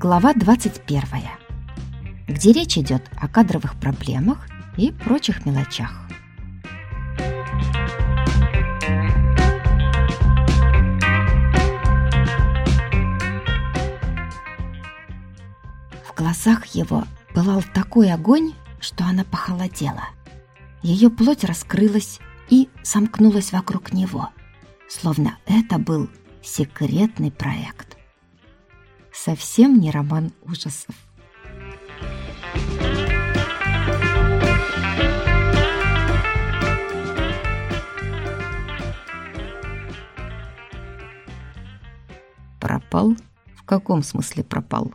Глава 21, где речь идет о кадровых проблемах и прочих мелочах. В глазах его пылал такой огонь, что она похолодела. Ее плоть раскрылась и сомкнулась вокруг него, словно это был секретный проект. Совсем не роман ужасов. Пропал? В каком смысле пропал?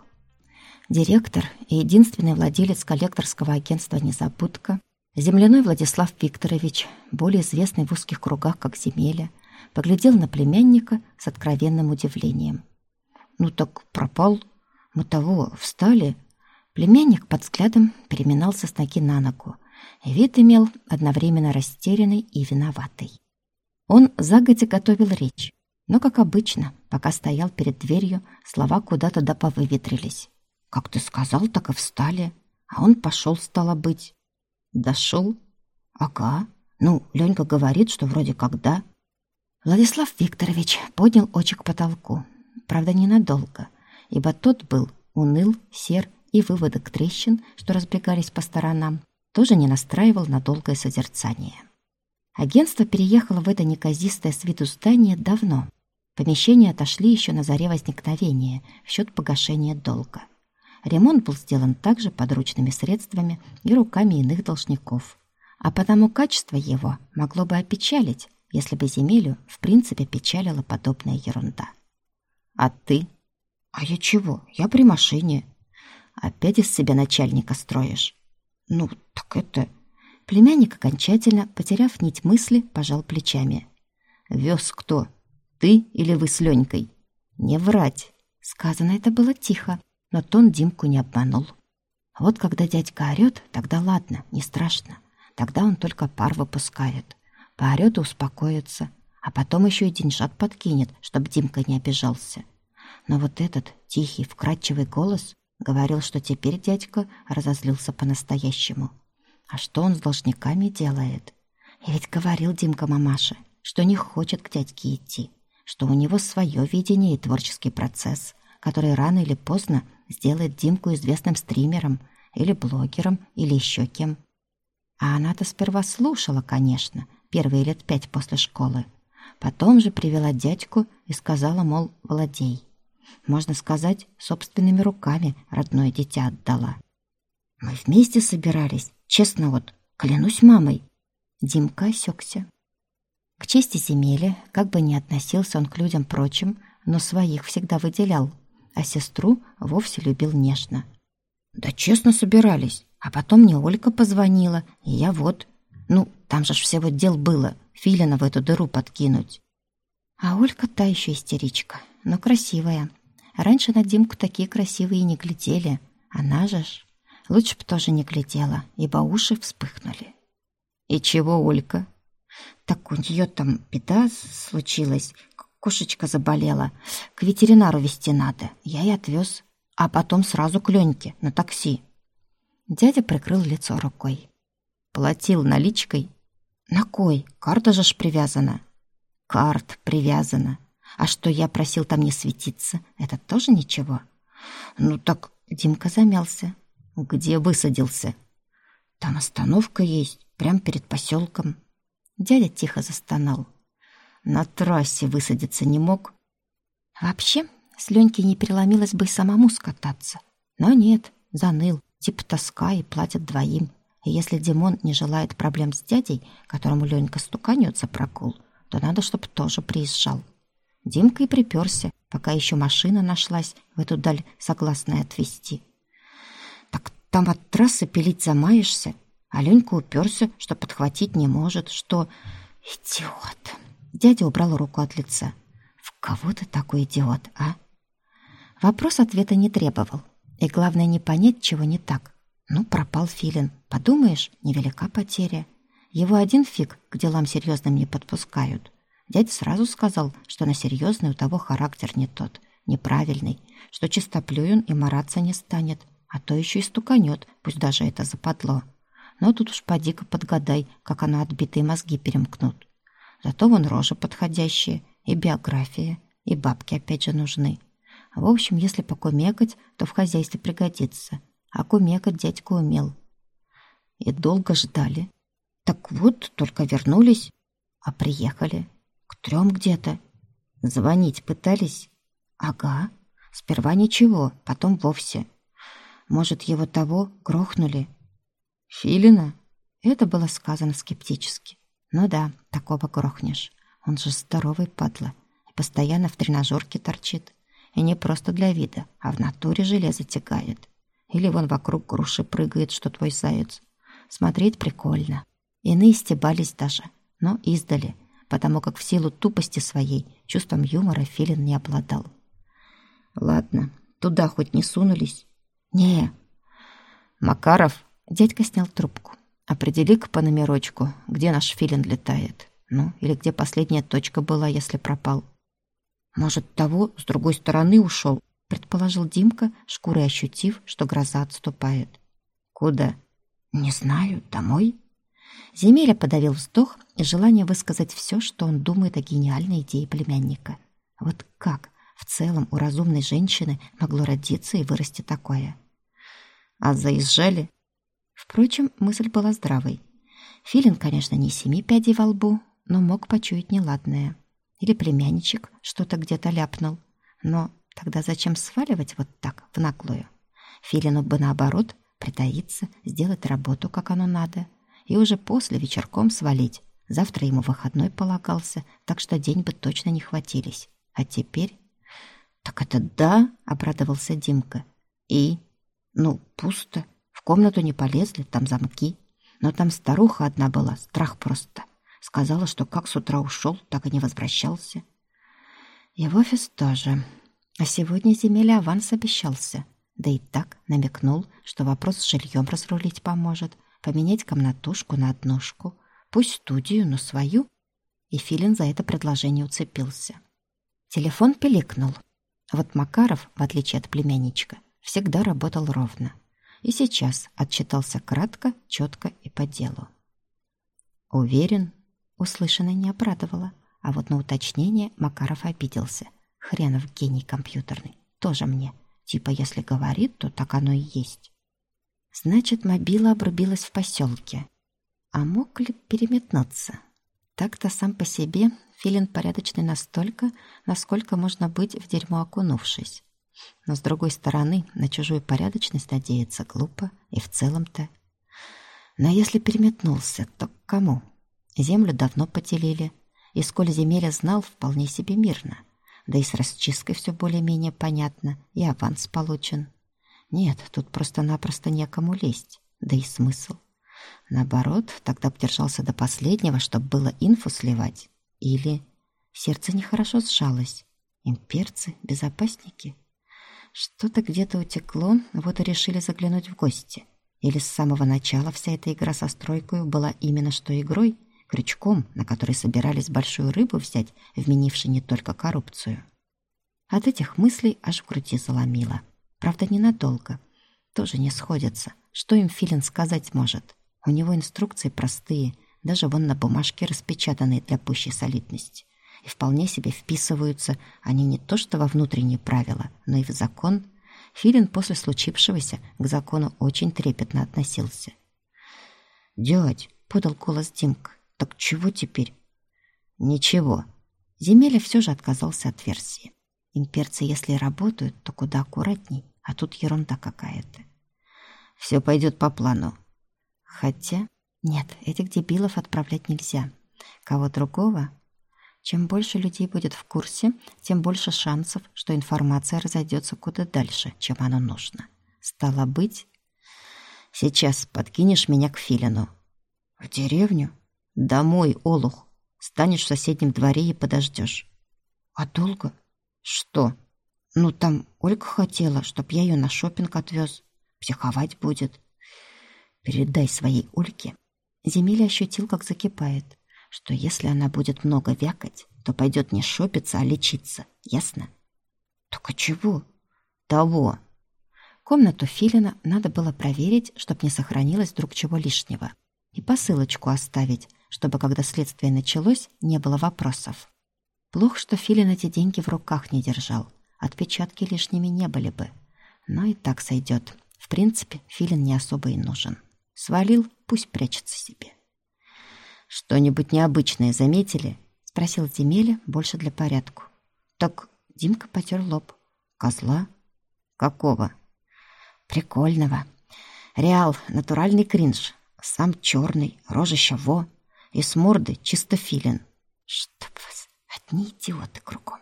Директор и единственный владелец коллекторского агентства «Незабудка», земляной Владислав Викторович, более известный в узких кругах как Земеля, поглядел на племянника с откровенным удивлением. «Ну так пропал. Мы того встали». Племянник под взглядом переминался с ноги на ногу. Вид имел одновременно растерянный и виноватый. Он загодя готовил речь, но, как обычно, пока стоял перед дверью, слова куда-то доповыветрились. «Как ты сказал, так и встали. А он пошел, стало быть». «Дошел?» «Ага. Ну, Ленька говорит, что вроде как да». Владислав Викторович поднял очи к потолку. Правда, ненадолго, ибо тот был уныл, сер, и выводок трещин, что разбегались по сторонам, тоже не настраивал на долгое созерцание. Агентство переехало в это неказистое с виду здание давно. Помещения отошли еще на заре возникновения в счет погашения долга. Ремонт был сделан также подручными средствами и руками иных должников. А потому качество его могло бы опечалить, если бы Земелю в принципе печалила подобная ерунда. «А ты?» «А я чего? Я при машине». «Опять из себя начальника строишь?» «Ну, так это...» Племянник, окончательно потеряв нить мысли, пожал плечами. «Вез кто? Ты или вы с Ленькой?» «Не врать!» Сказано это было тихо, но тон Димку не обманул. Вот когда дядька орёт, тогда ладно, не страшно. Тогда он только пар выпускает. Поорёт и успокоится, а потом еще и деньжат подкинет, чтобы Димка не обижался. Но вот этот тихий, вкрадчивый голос говорил, что теперь дядька разозлился по-настоящему. А что он с должниками делает? И ведь говорил Димка мамаше, что не хочет к дядьке идти, что у него свое видение и творческий процесс, который рано или поздно сделает Димку известным стримером или блогером или еще кем. А она-то сперва слушала, конечно, первые лет 5 после школы. Потом же привела дядьку и сказала, мол, владей. Можно сказать, собственными руками родное дитя отдала. Мы вместе собирались, честно вот, клянусь мамой. Димка осекся. К чести Земели, как бы ни относился он к людям прочим, но своих всегда выделял, а сестру вовсе любил нежно. Да честно собирались, а потом мне Олька позвонила, и я вот... Ну, там же ж всего дел было, филина в эту дыру подкинуть. А Олька та еще истеричка, но красивая. Раньше на Димку такие красивые не глядели. Она же ж... Лучше б тоже не глядела, ибо уши вспыхнули. И чего Олька? Так у нее там беда случилась. Кошечка заболела. К ветеринару везти надо. Я и отвез. А потом сразу к Леньке на такси. Дядя прикрыл лицо рукой. Платил наличкой? На кой? Карта же ж привязана. Карт привязана. А что я просил там не светиться, это тоже ничего? Ну так, Димка замялся. Где высадился? Там остановка есть, прямо перед поселком. Дядя тихо застонал. На трассе высадиться не мог? Вообще, с Ленькой не переломилось бы и самому скататься. Но нет, заныл, типа тоска и платят двоим. И если Димон не желает проблем с дядей, которому Ленька стуканет за прокол, то надо, чтобы тоже приезжал. Димка и приперся, пока еще машина нашлась в эту даль согласная отвезти. Так там от трассы пилить замаешься, а Ленька уперся, что подхватить не может, что... Идиот! Дядя убрал руку от лица. В кого ты такой идиот, а? Вопрос ответа не требовал. И главное не понять, чего не так. Ну, пропал филин. Подумаешь, невелика потеря. Его один фиг к делам серьезным не подпускают. Дядя сразу сказал, что на серьезный у того характер не тот. неправильный, что чистоплюй он и мараться не станет, а то еще и стуканет, пусть даже это западло. Но тут уж поди-ка подгадай, как оно отбитые мозги перемкнут. Зато вон рожи подходящие, и биография, и бабки опять же нужны. В общем, если покумекать, то в хозяйстве пригодится. А кумекать дядька умел. И долго ждали. Так вот, только вернулись, а приехали. К 3 где-то. Звонить пытались? Ага. Сперва ничего, потом вовсе. Может, его того грохнули? Филина? Это было сказано скептически. Ну да, такого грохнешь. Он же здоровый падла. И постоянно в тренажерке торчит. И не просто для вида, а в натуре железо тягает. Или вон вокруг груши прыгает, что твой заяц. Смотреть прикольно. Иные стебались даже, но издали, потому как в силу тупости своей чувством юмора Филин не обладал. Ладно, туда хоть не сунулись? Не. Макаров, дядька снял трубку. Определи-ка по номерочку, где наш Филин летает. Ну, или где последняя точка была, если пропал. Может, того с другой стороны ушел, предположил Димка, шкурой ощутив, что гроза отступает. Куда? Не знаю, домой. Земеля подавил вздох и желание высказать все, что он думает о гениальной идее племянника. Вот как в целом у разумной женщины могло родиться и вырасти такое? А заезжали? Впрочем, мысль была здравой. Филин, конечно, не 7 пядей во лбу, но мог почуять неладное. Или племянничек что-то где-то ляпнул. Но тогда зачем сваливать вот так, в наглую? Филину бы, наоборот, притаиться, сделать работу, как оно надо, и уже после вечерком свалить. Завтра ему выходной полагался, так что день бы точно не хватились. А теперь... «Так это да?» — обрадовался Димка. «И?» «Ну, пусто. В комнату не полезли, там замки. Но там старуха одна была, страх просто. Сказала, что как с утра ушел, так и не возвращался. И в офис тоже. А сегодня Земеля аванс обещался. Да и так намекнул, что вопрос с жильем разрулить поможет, поменять комнатушку на однушку, пусть студию, но свою». И Филин за это предложение уцепился. Телефон пиликнул. Вот Макаров, в отличие от племянничка, всегда работал ровно. И сейчас отчитался кратко, четко и по делу. «Уверен?» Услышанное не обрадовало, а вот на уточнение Макаров обиделся. Хренов гений компьютерный. Тоже мне. Типа, если говорит, то так оно и есть. Значит, мобила обрубилась в поселке. А мог ли переметнуться? Так-то сам по себе Филин порядочный настолько, насколько можно быть в дерьмо окунувшись. Но, с другой стороны, на чужую порядочность надеяться глупо и в целом-то. Но если переметнулся, то к кому? Землю давно поделили, и сколь Земеля знал, вполне себе мирно. Да и с расчисткой все более-менее понятно, и аванс получен. Нет, тут просто-напросто некому лезть, да и смысл. Наоборот, тогда б держался до последнего, чтобы было инфу сливать. Или сердце нехорошо сжалось. Имперцы, безопасники. Что-то где-то утекло, вот и решили заглянуть в гости. Или с самого начала вся эта игра со стройкой была именно что игрой, крючком, на который собирались большую рыбу взять, вменивши не только коррупцию. От этих мыслей аж в груди заломило. Правда, ненадолго. Тоже не сходятся. Что им Филин сказать может? У него инструкции простые, даже вон на бумажке распечатанные для пущей солидности. И вполне себе вписываются они не то что во внутренние правила, но и в закон. Филин после случившегося к закону очень трепетно относился. «Дядь», — подал голос Димка, — «так чего теперь?» «Ничего». Земеля все же отказался от версии. Имперцы, если и работают, то куда аккуратней, а тут ерунда какая-то. Все пойдет по плану. Хотя... Нет, этих дебилов отправлять нельзя. Кого другого? Чем больше людей будет в курсе, тем больше шансов, что информация разойдется куда дальше, чем оно нужно. Стало быть... Сейчас подкинешь меня к Филину. В деревню? Домой, олух. Станешь в соседнем дворе и подождешь. А долго? Что? Ну, там Ольга хотела, чтоб я ее на шопинг отвез. Психовать будет. Передай своей Ольге. Земеля ощутил, как закипает, что если она будет много вякать, то пойдет не шопиться, а лечиться. Ясно? «Так а чего?» «Того». Комнату Филина надо было проверить, чтоб не сохранилось вдруг чего лишнего, и посылочку оставить, чтобы, когда следствие началось, не было вопросов. Плохо, что Филин эти деньги в руках не держал. Отпечатки лишними не были бы. Но и так сойдет. В принципе, Филин не особо и нужен. Свалил, пусть прячется себе. «Что-нибудь необычное заметили?» — спросил Демеля больше для порядку. «Так...» — Димка потер лоб. «Козла?» «Какого?» «Прикольного. Реал, натуральный кринж. Сам черный, рожище во. И с морды чисто Филин. Чтоб вас, одни идиоты кругом».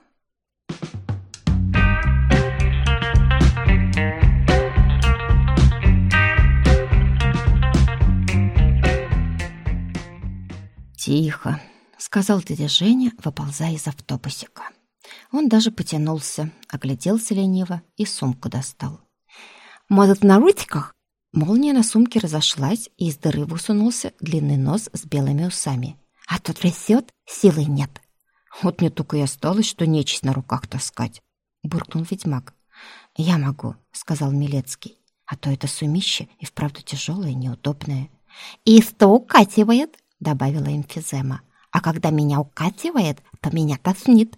«Тихо», — сказал дядя Женя, выползая из автобусика. Он даже потянулся, огляделся лениво и сумку достал. «Может, на ручках?» Молния на сумке разошлась, и из дыры высунулся длинный нос с белыми усами. «А тут трясет, силы нет». «Вот мне только и осталось, что нечисть на руках таскать», — буркнул ведьмак. «Я могу», — сказал Милецкий. «А то это сумище и вправду тяжелое и неудобное». «И что укативает?» — добавила эмфизема. «А когда меня укативает, то меня тошнит».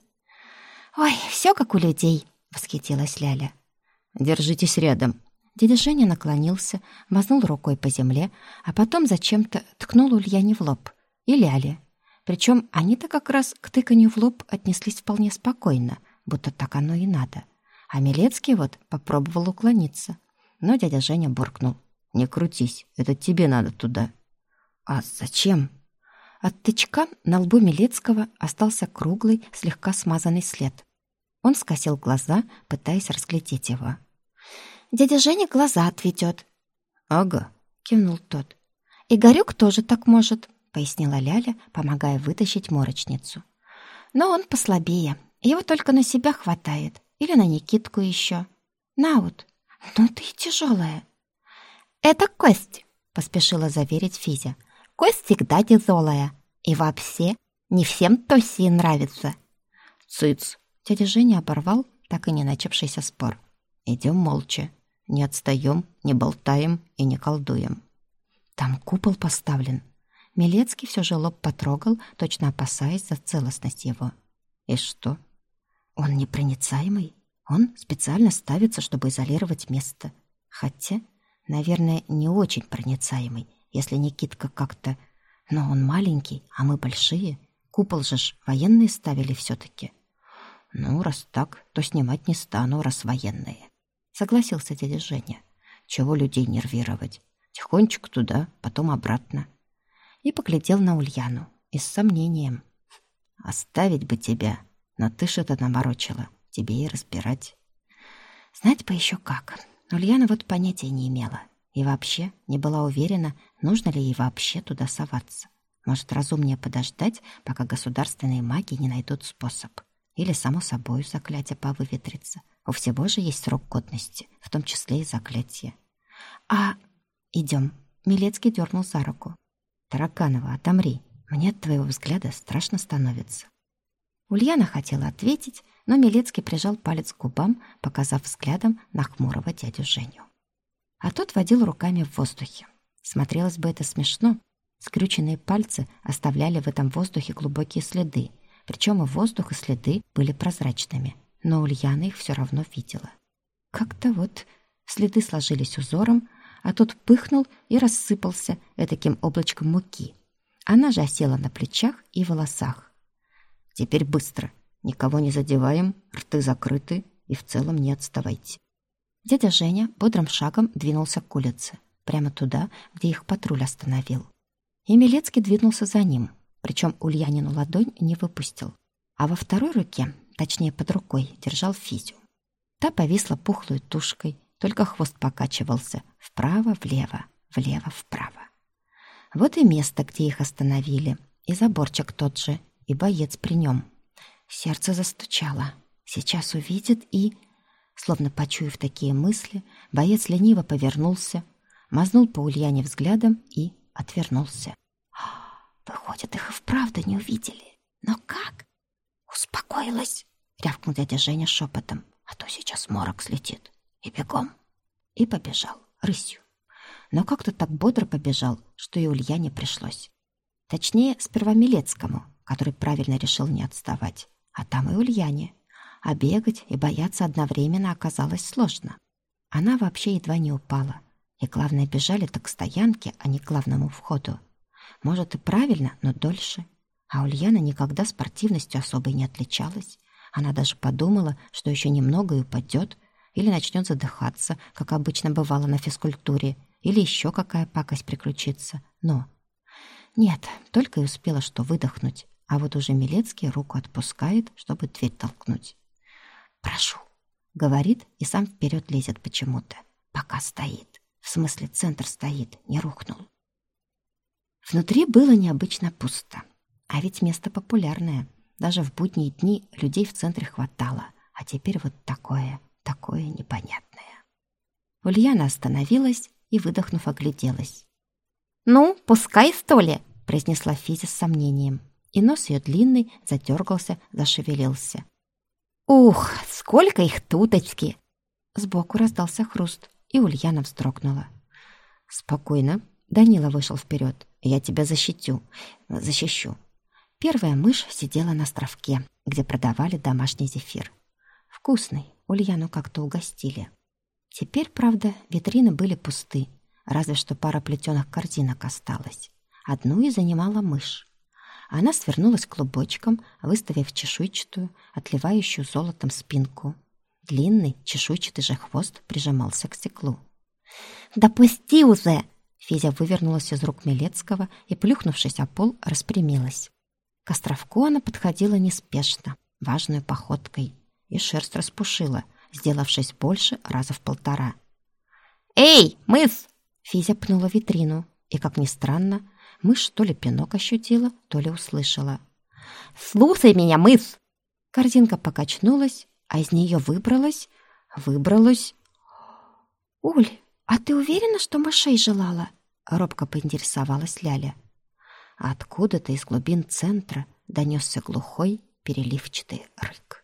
«Ой, все как у людей», — восхитилась Ляля. «Держитесь рядом». Дядя Женя наклонился, мазнул рукой по земле, а потом зачем-то ткнул Ульяне в лоб. И Ляле. Причем они-то как раз к тыканью в лоб отнеслись вполне спокойно, будто так оно и надо. А Милецкий вот попробовал уклониться. Но дядя Женя буркнул. «Не крутись, это тебе надо туда». «А зачем?» От тычка на лбу Милецкого остался круглый, слегка смазанный след. Он скосил глаза, пытаясь разглядеть его. «Дядя Женя глаза отведет». «Ага», — кивнул тот. «Игорёк тоже так может», — пояснила Ляля, помогая вытащить морочницу. «Но он послабее, его только на себя хватает, или на Никитку еще. На вот, ну ты и тяжелая». «Это кость», — поспешила заверить Физя. «Кость всегда тяжелая. И вообще, не всем тоси нравится». «Цыц!» — дядя Женя оборвал так и не начавшийся спор. «Идем молча. Не отстаем, не болтаем и не колдуем». «Там купол поставлен». Милецкий все же лоб потрогал, точно опасаясь за целостность его. «И что?» «Он непроницаемый. Он специально ставится, чтобы изолировать место. Хотя, наверное, не очень проницаемый, если Никитка как-то... Но он маленький, а мы большие. Купол же ж военные ставили все-таки». «Ну, раз так, то снимать не стану, раз военные», — согласился дядя Женя. «Чего людей нервировать? Тихонечко туда, потом обратно». И поглядел на Ульяну и с сомнением. «Оставить бы тебя, но ты ж это наморочила, тебе и разбирать». Знать бы еще как. Ульяна вот понятия не имела. И вообще не была уверена, нужно ли ей вообще туда соваться. Может, разумнее подождать, пока государственные маги не найдут способ. Или, само собой, заклятие повыветрится. У всего же есть срок годности, в том числе и заклятие. «А, идем». Милецкий дернул за руку. «Тараканова, отомри. Мне от твоего взгляда страшно становится». Ульяна хотела ответить, но Милецкий прижал палец к губам, показав взглядом на хмурого дядю Женю. А тот водил руками в воздухе. Смотрелось бы это смешно. Скрюченные пальцы оставляли в этом воздухе глубокие следы, причем и воздух, и следы были прозрачными, но Ульяна их все равно видела. Как-то вот следы сложились узором, а тот пыхнул и рассыпался этаким облачком муки. Она же осела на плечах и волосах. «Теперь быстро. Никого не задеваем, рты закрыты и в целом не отставайте». Дядя Женя бодрым шагом двинулся к улице, прямо туда, где их патруль остановил. И Милецкий двинулся за ним, причем Ульянину ладонь не выпустил, а во второй руке, точнее под рукой, держал Физю. Та повисла пухлой тушкой, только хвост покачивался вправо-влево, влево-вправо. Вот и место, где их остановили, и заборчик тот же, и боец при нем. Сердце застучало. Сейчас увидит и... Словно почуяв такие мысли, боец лениво повернулся, мазнул по Ульяне взглядом и отвернулся. Выходит, их и вправду не увидели. Но как? «Успокоилась», — рявкнул дядя Женя шепотом. а то сейчас морок слетит. И бегом. И побежал рысью. Но как-то так бодро побежал, что и Ульяне пришлось. Точнее, сперва Милецкому, который правильно решил не отставать, а там и Ульяне. А бегать и бояться одновременно оказалось сложно. Она вообще едва не упала. И, главное, бежали-то к стоянке, а не к главному входу. Может, и правильно, но дольше. А Ульяна никогда спортивностью особой не отличалась. Она даже подумала, что еще немного и упадет, или начнет задыхаться, как обычно бывало на физкультуре, или еще какая пакость приключится. Но нет, только и успела что выдохнуть, а вот уже Милецкий руку отпускает, чтобы дверь толкнуть. «Прошу», — говорит и сам вперед лезет почему-то. Пока стоит. В смысле, центр стоит, не рухнул. Внутри было необычно пусто. А ведь место популярное. Даже в будние дни людей в центре хватало. А теперь вот такое непонятное. Ульяна остановилась и, выдохнув, огляделась. «Ну, пускай, что ли?» — произнесла Физя с сомнением. И нос ее длинный задергался, зашевелился. «Ух, сколько их туточки!» Сбоку раздался хруст, и Ульяна вздрогнула. «Спокойно», — Данила вышел вперед. «Я тебя защищу». Первая мышь сидела на островке, где продавали домашний зефир. Вкусный, Ульяну как-то угостили. Теперь, правда, витрины были пусты, разве что пара плетеных корзинок осталась. Одну и занимала мышь. Она свернулась клубочком, выставив чешуйчатую, отливающую золотом спинку. Длинный чешуйчатый же хвост прижимался к стеклу. «Да пусти уже!» Физя вывернулась из рук Милецкого и, плюхнувшись о пол, распрямилась. К островку она подходила неспешно, важной походкой, и шерсть распушила, сделавшись больше раза в 1,5. «Эй, мышь!» Физя пнула витрину, и, как ни странно, мышь то ли пинок ощутила, то ли услышала. «Слушай меня, мышь!» Корзинка покачнулась, а из нее выбралась... «Уль, а ты уверена, что мышей желала?» Робко поинтересовалась Ляля. Откуда-то из глубин центра донесся глухой переливчатый рык.